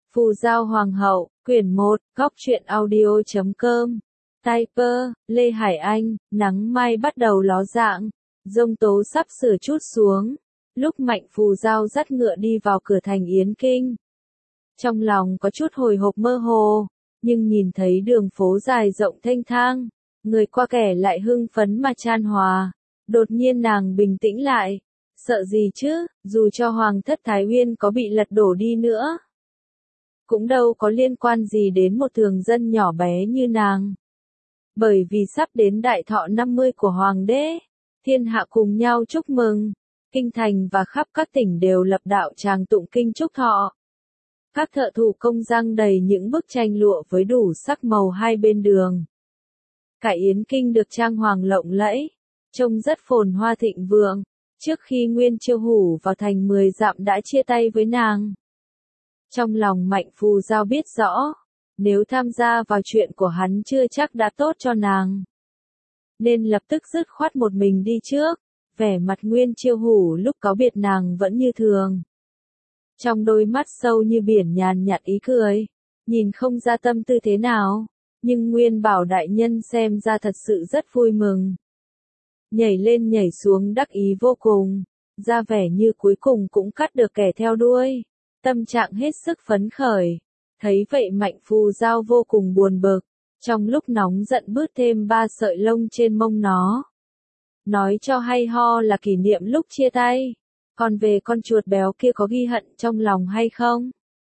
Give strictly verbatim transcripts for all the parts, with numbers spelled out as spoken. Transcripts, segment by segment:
Phù Giao Hoàng hậu, quyển một, góc truyện audio chấm com. Typer, Lê Hải Anh, nắng mai bắt đầu ló dạng, giông tố sắp sửa trút xuống. Lúc Mạnh Phù Giao dắt ngựa đi vào cửa thành Yến Kinh. Trong lòng có chút hồi hộp mơ hồ, nhưng nhìn thấy đường phố dài rộng thênh thang, người qua kẻ lại hưng phấn mà chan hòa. Đột nhiên nàng bình tĩnh lại, sợ gì chứ, dù cho Hoàng thất Thái Uyên có bị lật đổ đi nữa, cũng đâu có liên quan gì đến một thường dân nhỏ bé như nàng. Bởi vì sắp đến đại thọ năm mươi của Hoàng đế, thiên hạ cùng nhau chúc mừng, kinh thành và khắp các tỉnh đều lập đạo tràng tụng kinh chúc thọ. Các thợ thủ công giăng đầy những bức tranh lụa với đủ sắc màu hai bên đường. Cả Yến Kinh được trang hoàng lộng lẫy, trông rất phồn hoa thịnh vượng. Trước khi Nguyên Chiêu Hủ vào thành mười dặm đã chia tay với nàng. Trong lòng Mạnh Phù Giao biết rõ, nếu tham gia vào chuyện của hắn chưa chắc đã tốt cho nàng, nên lập tức dứt khoát một mình đi trước. Vẻ mặt Nguyên Chiêu Hủ lúc cáo biệt nàng vẫn như thường. Trong đôi mắt sâu như biển nhàn nhạt ý cười, nhìn không ra tâm tư thế nào, nhưng Nguyên Bảo đại nhân xem ra thật sự rất vui mừng. Nhảy lên nhảy xuống đắc ý vô cùng, ra vẻ như cuối cùng cũng cắt được kẻ theo đuôi, tâm trạng hết sức phấn khởi. Thấy vậy Mạnh Phù Giao vô cùng buồn bực, trong lúc nóng giận bứt thêm ba sợi lông trên mông nó. Nói cho hay ho là kỷ niệm lúc chia tay, còn về con chuột béo kia có ghi hận trong lòng hay không?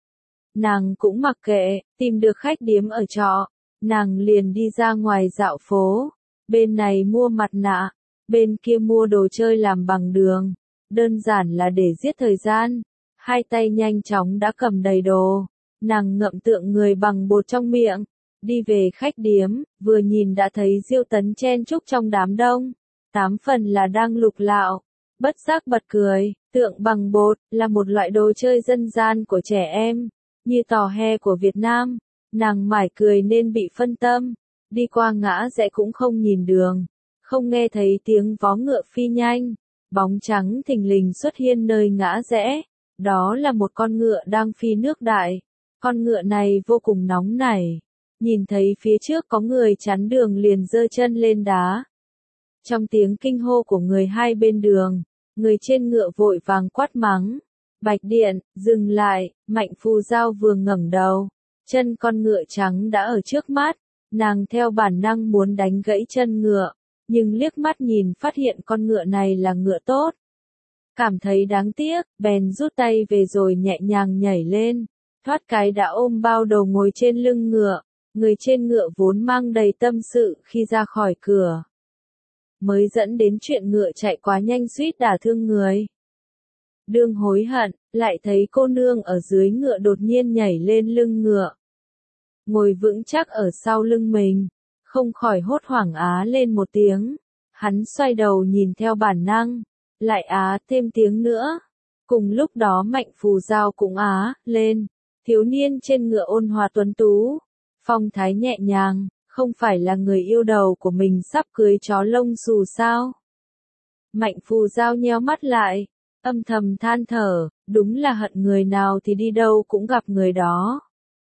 Nàng cũng mặc kệ, tìm được khách điếm ở trọ, nàng liền đi ra ngoài dạo phố, bên này mua mặt nạ, bên kia mua đồ chơi làm bằng đường, đơn giản là để giết thời gian. Hai tay nhanh chóng đã cầm đầy đồ, nàng ngậm tượng người bằng bột trong miệng, đi về khách điếm, vừa nhìn đã thấy Diêu Tấn chen chúc trong đám đông, tám phần là đang lục lạo, bất giác bật cười. Tượng bằng bột là một loại đồ chơi dân gian của trẻ em, như tò he của Việt Nam. Nàng mải cười nên bị phân tâm, đi qua ngã rẽ cũng không nhìn đường, không nghe thấy tiếng vó ngựa phi nhanh, bóng trắng thình lình xuất hiện nơi ngã rẽ. Đó là một con ngựa đang phi nước đại. Con ngựa này vô cùng nóng nảy, nhìn thấy phía trước có người chắn đường liền giơ chân lên đá. Trong tiếng kinh hô của người hai bên đường, người trên ngựa vội vàng quát mắng, Bạch Điện, dừng lại. Mạnh Phù Giao vừa ngẩng đầu, chân con ngựa trắng đã ở trước mắt, nàng theo bản năng muốn đánh gãy chân ngựa, nhưng liếc mắt nhìn phát hiện con ngựa này là ngựa tốt. Cảm thấy đáng tiếc, bèn rút tay về rồi nhẹ nhàng nhảy lên, thoát cái đã ôm bao đầu ngồi trên lưng ngựa. Người trên ngựa vốn mang đầy tâm sự khi ra khỏi cửa, mới dẫn đến chuyện ngựa chạy quá nhanh suýt đả thương người. Đương hối hận, lại thấy cô nương ở dưới ngựa đột nhiên nhảy lên lưng ngựa, ngồi vững chắc ở sau lưng mình, không khỏi hốt hoảng á lên một tiếng. Hắn xoay đầu nhìn theo bản năng, lại á thêm tiếng nữa. Cùng lúc đó Mạnh Phù Giao cũng á lên. Thiếu niên trên ngựa ôn hòa tuấn tú, phong thái nhẹ nhàng, không phải là người yêu đầu của mình sắp cưới chó lông xù sao? Mạnh Phù Giao nheo mắt lại, âm thầm than thở, đúng là hận người nào thì đi đâu cũng gặp người đó.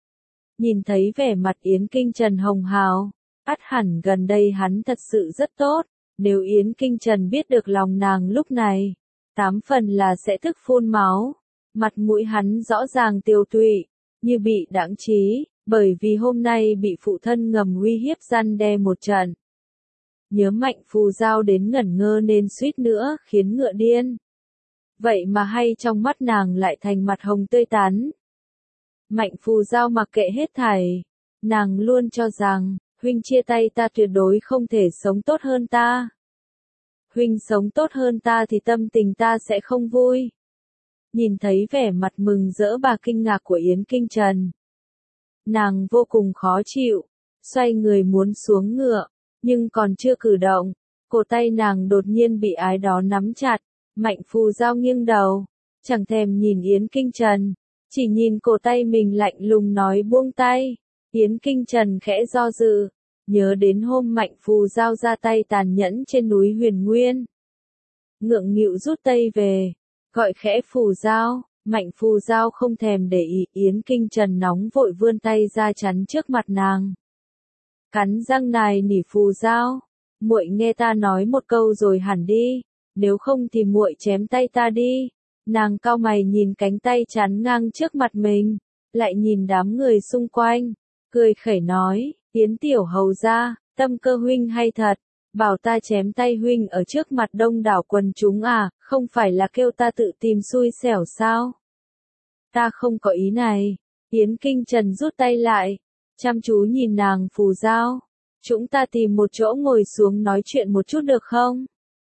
Nhìn thấy vẻ mặt Yến Kinh Trần hồng hào, ắt hẳn gần đây hắn thật sự rất tốt. Nếu Yến Kinh Trần biết được lòng nàng lúc này, tám phần là sẽ tức phun máu. Mặt mũi hắn rõ ràng tiêu tụy, như bị đãng trí, bởi vì hôm nay bị phụ thân ngầm uy hiếp răn đe một trận. Nhớ Mạnh Phù Giao đến ngẩn ngơ nên suýt nữa khiến ngựa điên. Vậy mà hay trong mắt nàng lại thành mặt hồng tươi tắn. Mạnh Phù Giao mặc kệ hết thảy, nàng luôn cho rằng, huynh chia tay ta tuyệt đối không thể sống tốt hơn ta. Huynh sống tốt hơn ta thì tâm tình ta sẽ không vui. Nhìn thấy vẻ mặt mừng rỡ và kinh ngạc của Yến Kinh Trần, nàng vô cùng khó chịu, xoay người muốn xuống ngựa, nhưng còn chưa cử động, cổ tay nàng đột nhiên bị ai đó nắm chặt. Mạnh Phù Giao nghiêng đầu, chẳng thèm nhìn Yến Kinh Trần, chỉ nhìn cổ tay mình lạnh lùng nói buông tay. Yến Kinh Trần khẽ do dự, nhớ đến hôm Mạnh Phù Giao ra tay tàn nhẫn trên núi Huyền Nguyên. Ngượng nghịu rút tay về, gọi khẽ Phù Giao, Mạnh Phù Giao không thèm để ý, Yến Kinh Trần nóng vội vươn tay ra chắn trước mặt nàng. Cắn răng nài nỉ Phù Giao, muội nghe ta nói một câu rồi hẳn đi, nếu không thì muội chém tay ta đi. Nàng cau mày nhìn cánh tay chắn ngang trước mặt mình, lại nhìn đám người xung quanh, cười khẩy nói, Yến tiểu hầu gia, tâm cơ huynh hay thật, bảo ta chém tay huynh ở trước mặt đông đảo quần chúng à, không phải là kêu ta tự tìm xui xẻo sao? Ta không có ý này. Yến Kinh Trần rút tay lại, chăm chú nhìn nàng Phù Giao. Chúng ta tìm một chỗ ngồi xuống nói chuyện một chút được không?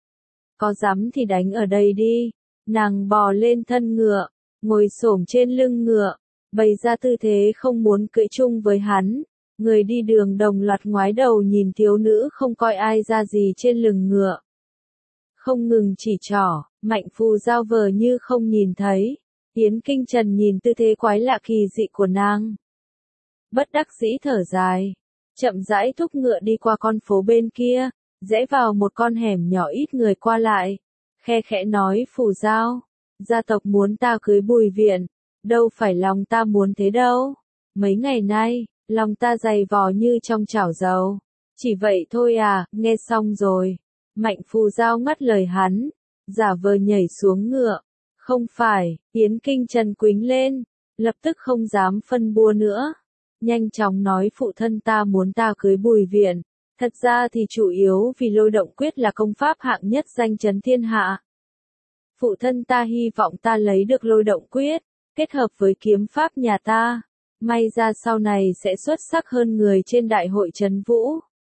Có dám thì đánh ở đây đi. Nàng bò lên thân ngựa, ngồi xổm trên lưng ngựa, bày ra tư thế không muốn cưỡi chung với hắn. Người đi đường đồng loạt ngoái đầu nhìn thiếu nữ không coi ai ra gì trên lưng ngựa. Không ngừng chỉ trỏ, Mạnh Phù Giao vờ như không nhìn thấy. Yến Kinh Trần nhìn tư thế quái lạ kỳ dị của nàng. Bất đắc dĩ thở dài, chậm rãi thúc ngựa đi qua con phố bên kia, rẽ vào một con hẻm nhỏ ít người qua lại. Khe khẽ nói Phù Giao, gia tộc muốn ta cưới Bùi Viện, đâu phải lòng ta muốn thế đâu. Mấy ngày nay, lòng ta dày vò như trong chảo dầu. Chỉ vậy thôi à, nghe xong rồi. Mạnh Phù Giao ngắt lời hắn, giả vờ nhảy xuống ngựa. Không phải, Yến Kinh Trần quính lên, lập tức không dám phân bua nữa. Nhanh chóng nói phụ thân ta muốn ta cưới Bùi Viện. Thật ra thì chủ yếu vì lôi động quyết là công pháp hạng nhất danh chấn thiên hạ. Phụ thân ta hy vọng ta lấy được lôi động quyết, kết hợp với kiếm pháp nhà ta. May ra sau này sẽ xuất sắc hơn người trên đại hội trấn vũ.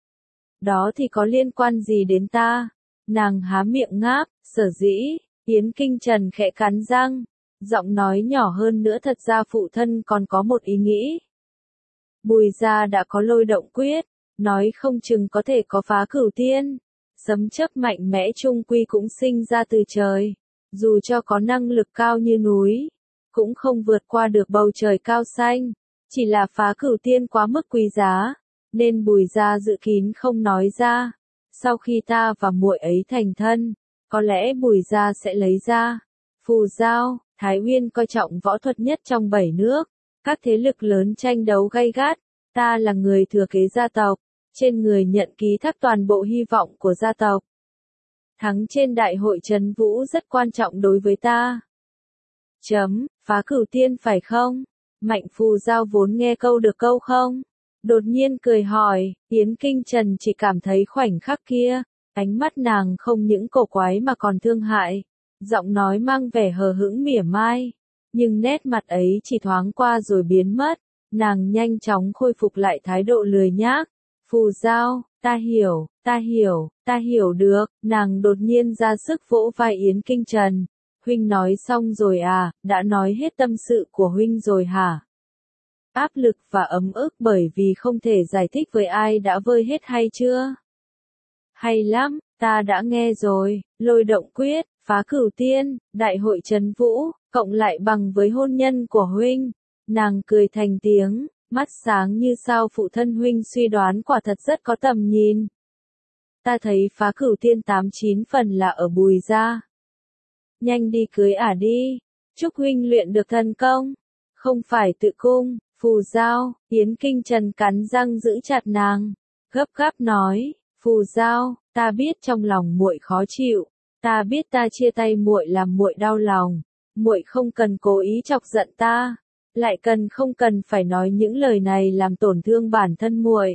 Đó thì có liên quan gì đến ta? Nàng há miệng ngáp, sở dĩ. Yến Kinh Trần khẽ cắn răng, giọng nói nhỏ hơn nữa thật ra phụ thân còn có một ý nghĩ. Bùi gia đã có lôi động quyết, nói không chừng có thể có phá cửu tiên. Sấm chớp mạnh mẽ trung quy cũng sinh ra từ trời, dù cho có năng lực cao như núi, cũng không vượt qua được bầu trời cao xanh, chỉ là phá cửu tiên quá mức quý giá, nên Bùi gia dự kín không nói ra. Sau khi ta và muội ấy thành thân, có lẽ Bùi gia sẽ lấy ra. Phù Giao, Thái Uyên coi trọng võ thuật nhất trong bảy nước, các thế lực lớn tranh đấu gay gắt, ta là người thừa kế gia tộc, trên người nhận ký thác toàn bộ hy vọng của gia tộc. Thắng trên đại hội trấn vũ rất quan trọng đối với ta. Chấm, phá cửu tiên phải không? Mạnh Phù Giao vốn nghe câu được câu không? Đột nhiên cười hỏi, Yến Kinh Trần chỉ cảm thấy khoảnh khắc kia, ánh mắt nàng không những cổ quái mà còn thương hại, giọng nói mang vẻ hờ hững mỉa mai, nhưng nét mặt ấy chỉ thoáng qua rồi biến mất, nàng nhanh chóng khôi phục lại thái độ lười nhác. Phù Giao, ta hiểu, ta hiểu, ta hiểu được, nàng đột nhiên ra sức vỗ vai Yến Kinh Trần. Huynh nói xong rồi à, đã nói hết tâm sự của huynh rồi hả? Áp lực và ấm ức bởi vì không thể giải thích với ai đã vơi hết hay chưa? Hay lắm, ta đã nghe rồi, lôi động quyết, phá cửu tiên, đại hội trấn vũ, cộng lại bằng với hôn nhân của huynh. Nàng cười thành tiếng, mắt sáng như sao phụ thân huynh suy đoán quả thật rất có tầm nhìn. Ta thấy phá cửu tiên tám chín phần là ở Bùi gia. Nhanh đi cưới ả đi, chúc huynh luyện được thần công, không phải tự cung. Phù Giao, Yến Kinh Trần cắn răng giữ chặt nàng, gấp gáp nói, Phù Giao, ta biết trong lòng muội khó chịu, ta biết ta chia tay muội làm muội đau lòng, muội không cần cố ý chọc giận ta, lại cần không cần phải nói những lời này làm tổn thương bản thân muội.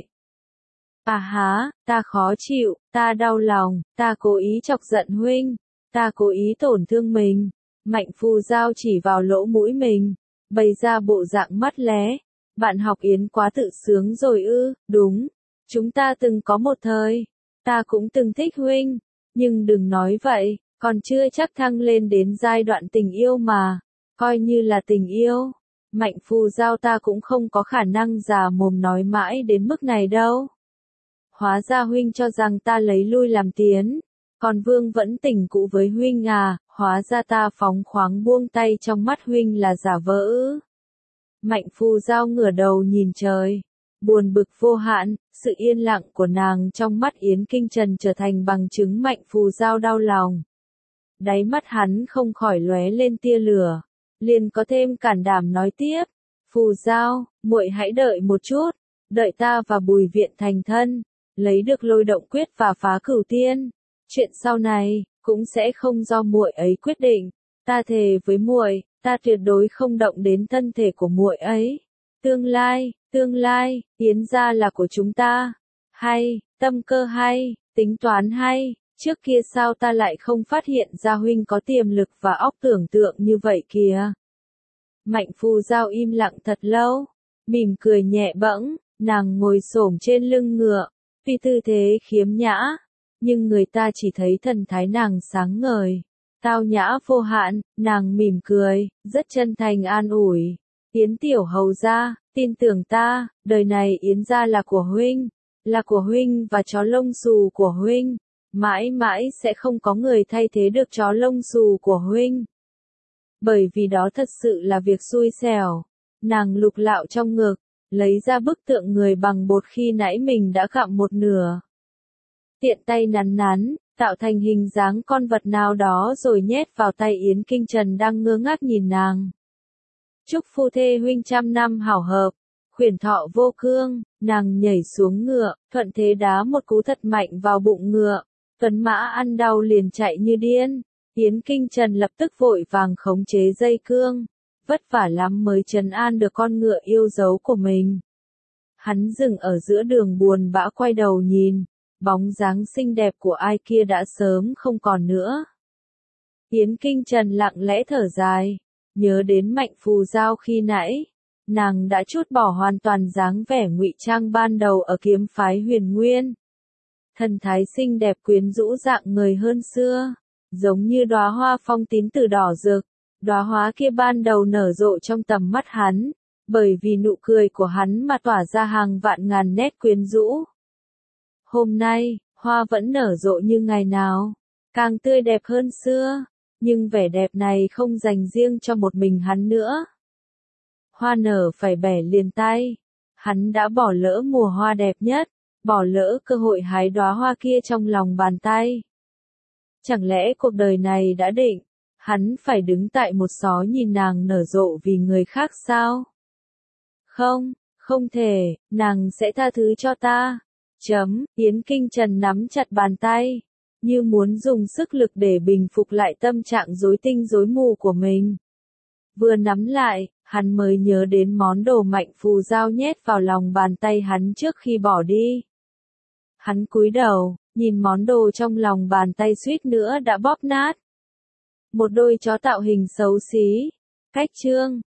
À há, ta khó chịu, ta đau lòng, ta cố ý chọc giận huynh, ta cố ý tổn thương mình. Mạnh Phù Giao chỉ vào lỗ mũi mình, bày ra bộ dạng mắt lé. Bạn học Yến quá tự sướng rồi ư? Đúng, chúng ta từng có một thời, ta cũng từng thích huynh, nhưng đừng nói vậy, còn chưa chắc thăng lên đến giai đoạn tình yêu mà, coi như là tình yêu. Mạnh Phù Giao ta cũng không có khả năng già mồm nói mãi đến mức này đâu. Hóa ra huynh cho rằng ta lấy lui làm tiến, còn vương vẫn tình cũ với huynh à, hóa ra ta phóng khoáng buông tay trong mắt huynh là giả vờ ư. Mạnh Phù Giao ngửa đầu nhìn trời, buồn bực vô hạn, sự yên lặng của nàng trong mắt Yến Kinh Trần trở thành bằng chứng Mạnh Phù Giao đau lòng. Đáy mắt hắn không khỏi lóe lên tia lửa, liền có thêm cản đảm nói tiếp, Phù Giao, muội hãy đợi một chút, đợi ta và Bùi Viện thành thân, lấy được Lôi Động Quyết và Phá Cửu Tiên, chuyện sau này cũng sẽ không do muội ấy quyết định, ta thề với muội, ta tuyệt đối không động đến thân thể của muội ấy. Tương lai, tương lai, Yến gia là của chúng ta. Hay, tâm cơ hay, tính toán hay, trước kia sao ta lại không phát hiện ra huynh có tiềm lực và óc tưởng tượng như vậy kìa. Mạnh Phù Giao im lặng thật lâu, mỉm cười nhẹ bẫng, nàng ngồi xổm trên lưng ngựa, tuy tư thế khiếm nhã, nhưng người ta chỉ thấy thần thái nàng sáng ngời, tao nhã vô hạn, nàng mỉm cười, rất chân thành an ủi. Yến tiểu hầu gia, tin tưởng ta, đời này Yến gia là của huynh, là của huynh và chó lông xù của huynh, mãi mãi sẽ không có người thay thế được chó lông xù của huynh. Bởi vì đó thật sự là việc xui xẻo. Nàng lục lạo trong ngực, lấy ra bức tượng người bằng bột khi nãy mình đã gặm một nửa. Tiện tay nắn nắn, tạo thành hình dáng con vật nào đó rồi nhét vào tay Yến Kinh Trần đang ngơ ngác nhìn nàng. Chúc phu thê huynh trăm năm hảo hợp, khuyển thọ vô cương, nàng nhảy xuống ngựa, thuận thế đá một cú thật mạnh vào bụng ngựa, tuấn mã ăn đau liền chạy như điên. Yến Kinh Trần lập tức vội vàng khống chế dây cương, vất vả lắm mới trấn an được con ngựa yêu dấu của mình. Hắn dừng ở giữa đường buồn bã quay đầu nhìn, bóng dáng xinh đẹp của ai kia đã sớm không còn nữa. Yến Kinh Trần lặng lẽ thở dài, nhớ đến Mạnh Phù Giao khi nãy, nàng đã trút bỏ hoàn toàn dáng vẻ ngụy trang ban đầu ở kiếm phái Huyền Nguyên. Thần thái xinh đẹp quyến rũ dạng người hơn xưa, giống như đóa hoa phong tín tử đỏ rực, đóa hoa kia ban đầu nở rộ trong tầm mắt hắn, bởi vì nụ cười của hắn mà tỏa ra hàng vạn ngàn nét quyến rũ. Hôm nay, hoa vẫn nở rộ như ngày nào, càng tươi đẹp hơn xưa, nhưng vẻ đẹp này không dành riêng cho một mình hắn nữa. Hoa nở phải bẻ liền tay, hắn đã bỏ lỡ mùa hoa đẹp nhất, bỏ lỡ cơ hội hái đóa hoa kia trong lòng bàn tay. Chẳng lẽ cuộc đời này đã định, hắn phải đứng tại một xó nhìn nàng nở rộ vì người khác sao? Không, không thể, nàng sẽ tha thứ cho ta. Chấm, Yến Kinh Trần nắm chặt bàn tay, như muốn dùng sức lực để bình phục lại tâm trạng rối tinh rối mù của mình. Vừa nắm lại, hắn mới nhớ đến món đồ Mạnh Phù Giao nhét vào lòng bàn tay hắn trước khi bỏ đi. Hắn cúi đầu, nhìn món đồ trong lòng bàn tay suýt nữa đã bóp nát. Một đôi chó tạo hình xấu xí, cách chương.